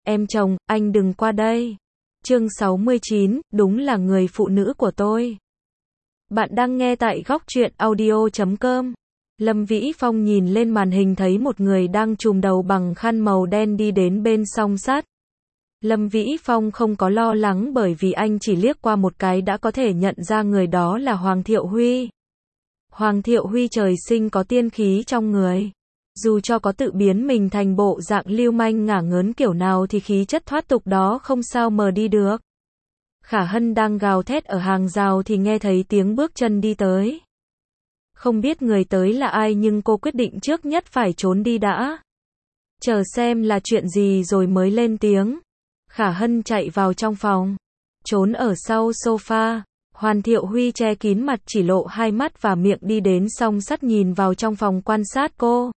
Em chồng, anh đừng qua đây. Chương 69, đúng là người phụ nữ của tôi. Bạn đang nghe tại góc truyện audio.com. Lâm Vĩ Phong nhìn lên màn hình thấy một người đang trùm đầu bằng khăn màu đen đi đến bên song sắt. Lâm Vĩ Phong không có lo lắng bởi vì anh chỉ liếc qua một cái đã có thể nhận ra người đó là Hoàng Thiệu Huy. Hoàng Thiệu Huy trời sinh có tiên khí trong người. Dù cho có tự biến mình thành bộ dạng lưu manh ngả ngớn kiểu nào thì khí chất thoát tục đó không sao mờ đi được. Khả Hân đang gào thét ở hàng rào thì nghe thấy tiếng bước chân đi tới. Không biết người tới là ai nhưng cô quyết định trước nhất phải trốn đi đã. Chờ xem là chuyện gì rồi mới lên tiếng. Khả Hân chạy vào trong phòng. Trốn ở sau sofa. Hoàng Thiệu Huy che kín mặt chỉ lộ hai mắt và miệng đi đến song sắt nhìn vào trong phòng quan sát cô.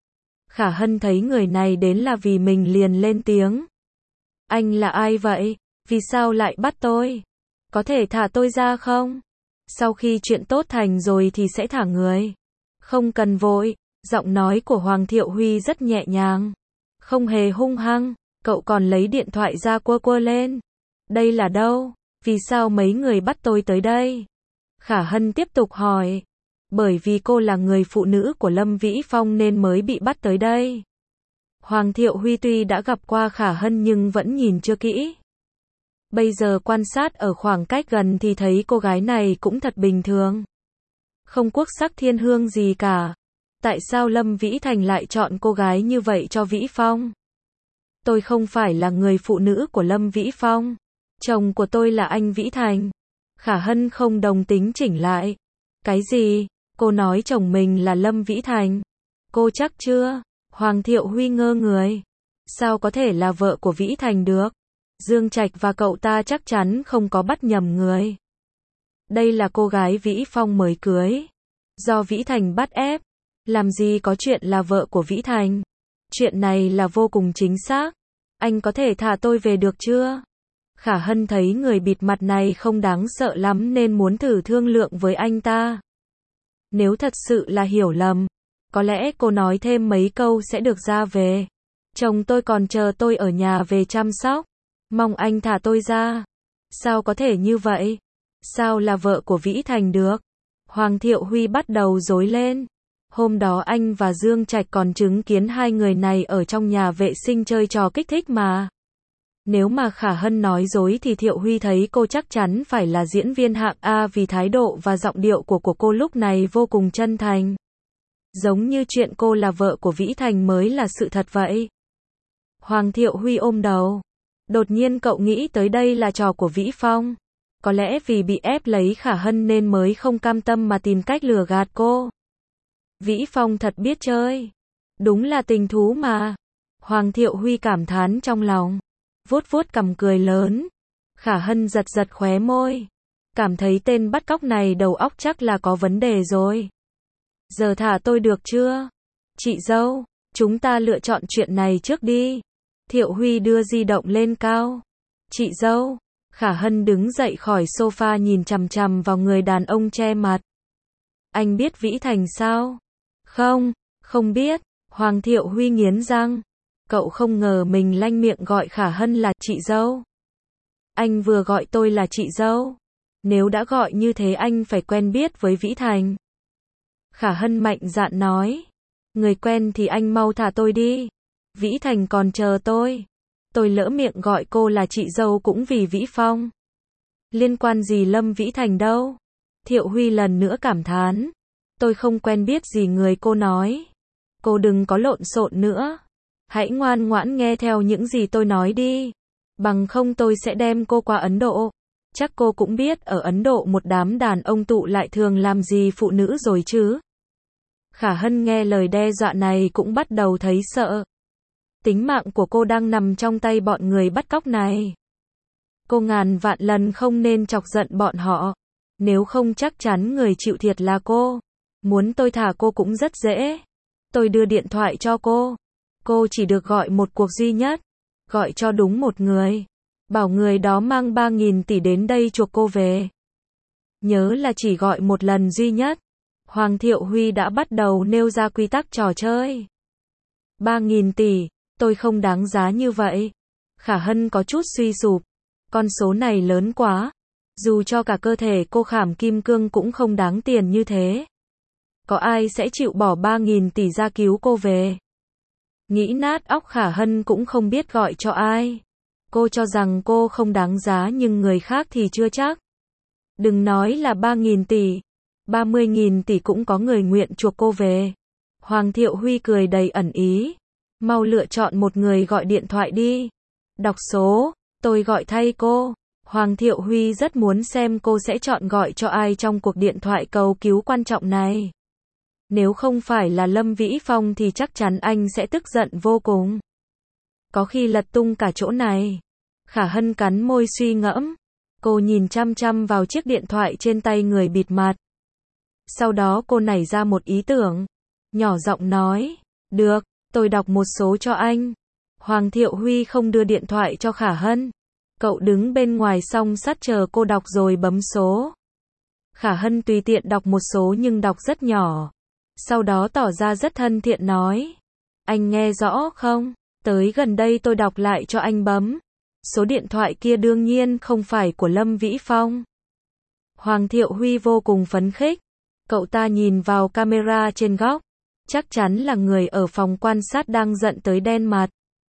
Khả Hân thấy người này đến là vì mình liền lên tiếng. Anh là ai vậy? Vì sao lại bắt tôi? Có thể thả tôi ra không? Sau khi chuyện tốt thành rồi thì sẽ thả người. Không cần vội, giọng nói của Hoàng Thiệu Huy rất nhẹ nhàng. Không hề hung hăng, cậu còn lấy điện thoại ra quơ lên. Đây là đâu? Vì sao mấy người bắt tôi tới đây? Khả Hân tiếp tục hỏi. Bởi vì cô là người phụ nữ của Lâm Vĩ Phong nên mới bị bắt tới đây. Hoàng Thiệu Huy tuy đã gặp qua Khả Hân nhưng vẫn nhìn chưa kỹ. Bây giờ quan sát ở khoảng cách gần thì thấy cô gái này cũng thật bình thường. Không quốc sắc thiên hương gì cả. Tại sao Lâm Vĩ Thành lại chọn cô gái như vậy cho Vĩ Phong? Tôi không phải là người phụ nữ của Lâm Vĩ Phong. Chồng của tôi là anh Vĩ Thành. Khả Hân không đồng tính chỉnh lại. Cái gì? Cô nói chồng mình là Lâm Vĩ Thành. Cô chắc chưa? Hoàng Thiệu Huy ngơ người. Sao có thể là vợ của Vĩ Thành được? Dương Trạch và cậu ta chắc chắn không có bắt nhầm người. Đây là cô gái Vĩ Phong mới cưới. Do Vĩ Thành bắt ép. Làm gì có chuyện là vợ của Vĩ Thành. Chuyện này là vô cùng chính xác. Anh có thể thả tôi về được chưa? Khả Hân thấy người bịt mặt này không đáng sợ lắm nên muốn thử thương lượng với anh ta. Nếu thật sự là hiểu lầm, có lẽ cô nói thêm mấy câu sẽ được ra về. Chồng tôi còn chờ tôi ở nhà về chăm sóc. Mong anh thả tôi ra. Sao có thể như vậy? Sao là vợ của Vĩ Thành được? Hoàng Thiệu Huy bắt đầu rối lên. Hôm đó anh và Dương Trạch còn chứng kiến hai người này ở trong nhà vệ sinh chơi trò kích thích mà. Nếu mà Khả Hân nói dối thì Thiệu Huy thấy cô chắc chắn phải là diễn viên hạng A vì thái độ và giọng điệu của cô lúc này vô cùng chân thành. Giống như chuyện cô là vợ của Vĩ Thành mới là sự thật vậy. Hoàng Thiệu Huy ôm đầu. Đột nhiên cậu nghĩ tới đây là trò của Vĩ Phong. Có lẽ vì bị ép lấy Khả Hân nên mới không cam tâm mà tìm cách lừa gạt cô. Vĩ Phong thật biết chơi. Đúng là tình thú mà. Hoàng Thiệu Huy cảm thán trong lòng. Vuốt vuốt cằm cười lớn. Khả Hân giật giật khóe môi. Cảm thấy tên bắt cóc này đầu óc chắc là có vấn đề rồi. Giờ thả tôi được chưa? Chị dâu, chúng ta lựa chọn chuyện này trước đi. Thiệu Huy đưa di động lên cao. Chị dâu. Khả Hân đứng dậy khỏi sofa nhìn chằm chằm vào người đàn ông che mặt. Anh biết Vĩ Thành sao? Không, không biết. Hoàng Thiệu Huy nghiến răng. Cậu không ngờ mình lanh miệng gọi Khả Hân là chị dâu. Anh vừa gọi tôi là chị dâu. Nếu đã gọi như thế anh phải quen biết với Vĩ Thành. Khả Hân mạnh dạn nói. Người quen thì anh mau thả tôi đi. Vĩ Thành còn chờ tôi. Tôi lỡ miệng gọi cô là chị dâu cũng vì Vĩ Phong. Liên quan gì Lâm Vĩ Thành đâu? Thiệu Huy lần nữa cảm thán. Tôi không quen biết gì người cô nói. Cô đừng có lộn xộn nữa. Hãy ngoan ngoãn nghe theo những gì tôi nói đi. Bằng không tôi sẽ đem cô qua Ấn Độ. Chắc cô cũng biết ở Ấn Độ một đám đàn ông tụ lại thường làm gì phụ nữ rồi chứ. Khả Hân nghe lời đe dọa này cũng bắt đầu thấy sợ. Tính mạng của cô đang nằm trong tay bọn người bắt cóc này. Cô ngàn vạn lần không nên chọc giận bọn họ. Nếu không chắc chắn người chịu thiệt là cô. Muốn tôi thả cô cũng rất dễ. Tôi đưa điện thoại cho cô. Cô chỉ được gọi một cuộc duy nhất. Gọi cho đúng một người. Bảo người đó mang 3.000 tỷ đến đây chuộc cô về. Nhớ là chỉ gọi một lần duy nhất. Hoàng Thiệu Huy đã bắt đầu nêu ra quy tắc trò chơi. 3.000 tỷ, tôi không đáng giá như vậy. Khả Hân có chút suy sụp. Con số này lớn quá. Dù cho cả cơ thể cô khảm kim cương cũng không đáng tiền như thế. Có ai sẽ chịu bỏ 3.000 tỷ ra cứu cô về? Nghĩ nát óc Khả Hân cũng không biết gọi cho ai. Cô cho rằng cô không đáng giá nhưng người khác thì chưa chắc. Đừng nói là 3.000 tỷ. 30.000 tỷ cũng có người nguyện chuộc cô về. Hoàng Thiệu Huy cười đầy ẩn ý. Mau lựa chọn một người gọi điện thoại đi. Đọc số, tôi gọi thay cô. Hoàng Thiệu Huy rất muốn xem cô sẽ chọn gọi cho ai trong cuộc điện thoại cầu cứu quan trọng này. Nếu không phải là Lâm Vĩ Phong thì chắc chắn anh sẽ tức giận vô cùng. Có khi lật tung cả chỗ này. Khả Hân cắn môi suy ngẫm. Cô nhìn chăm chăm vào chiếc điện thoại trên tay người bịt mặt. Sau đó cô nảy ra một ý tưởng. Nhỏ giọng nói. Được, tôi đọc một số cho anh. Hoàng Thiệu Huy không đưa điện thoại cho Khả Hân. Cậu đứng bên ngoài song sắt chờ cô đọc rồi bấm số. Khả Hân tùy tiện đọc một số nhưng đọc rất nhỏ. Sau đó tỏ ra rất thân thiện nói. Anh nghe rõ không? Tới gần đây tôi đọc lại cho anh bấm. Số điện thoại kia đương nhiên không phải của Lâm Vĩ Phong. Hoàng Thiệu Huy vô cùng phấn khích. Cậu ta nhìn vào camera trên góc. Chắc chắn là người ở phòng quan sát đang giận tới đen mặt.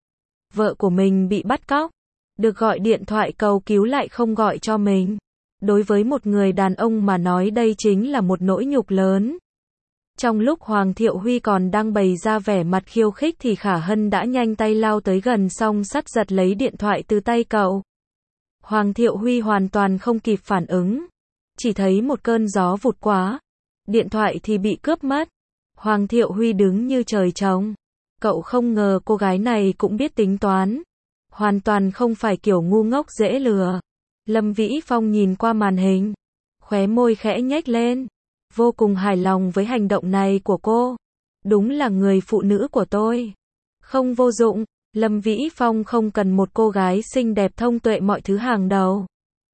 Vợ của mình bị bắt cóc. Được gọi điện thoại cầu cứu lại không gọi cho mình. Đối với một người đàn ông mà nói đây chính là một nỗi nhục lớn. Trong lúc Hoàng Thiệu Huy còn đang bày ra vẻ mặt khiêu khích thì Khả Hân đã nhanh tay lao tới gần song sắt giật lấy điện thoại từ tay cậu. Hoàng Thiệu Huy hoàn toàn không kịp phản ứng. Chỉ thấy một cơn gió vụt quá. Điện thoại thì bị cướp mất. Hoàng Thiệu Huy đứng như trời trồng. Cậu không ngờ cô gái này cũng biết tính toán. Hoàn toàn không phải kiểu ngu ngốc dễ lừa. Lâm Vĩ Phong nhìn qua màn hình. Khóe môi khẽ nhếch lên. Vô cùng hài lòng với hành động này của cô. Đúng là người phụ nữ của tôi. Không vô dụng. Lâm Vĩ Phong không cần một cô gái xinh đẹp thông tuệ mọi thứ hàng đầu.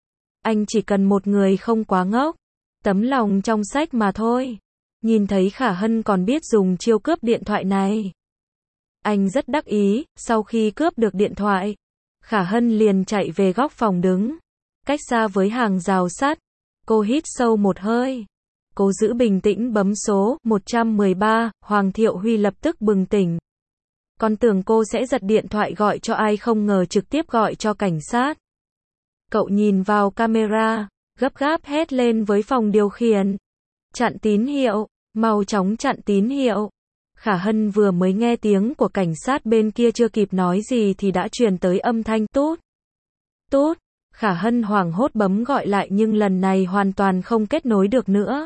Anh chỉ cần một người không quá ngốc. Tấm lòng trong sách mà thôi. Nhìn thấy Khả Hân còn biết dùng chiêu cướp điện thoại này. Anh rất đắc ý. Sau khi cướp được điện thoại, Khả Hân liền chạy về góc phòng đứng. Cách xa với hàng rào sắt. Cô hít sâu một hơi. Cô giữ bình tĩnh bấm số 113. Hoàng Thiệu Huy lập tức bừng tỉnh. Còn tưởng cô sẽ giật điện thoại gọi cho ai không ngờ trực tiếp gọi cho cảnh sát. Cậu nhìn vào camera, gấp gáp hét lên với phòng điều khiển. Chặn tín hiệu, mau chóng chặn tín hiệu. Khả Hân vừa mới nghe tiếng của cảnh sát bên kia chưa kịp nói gì thì đã truyền tới âm thanh tút. Tút. Khả Hân hoảng hốt bấm gọi lại nhưng lần này hoàn toàn không kết nối được nữa.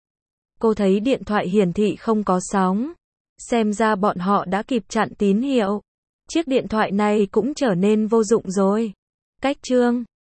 Cô thấy điện thoại hiển thị không có sóng. Xem ra bọn họ đã kịp chặn tín hiệu. Chiếc điện thoại này cũng trở nên vô dụng rồi. Cách chương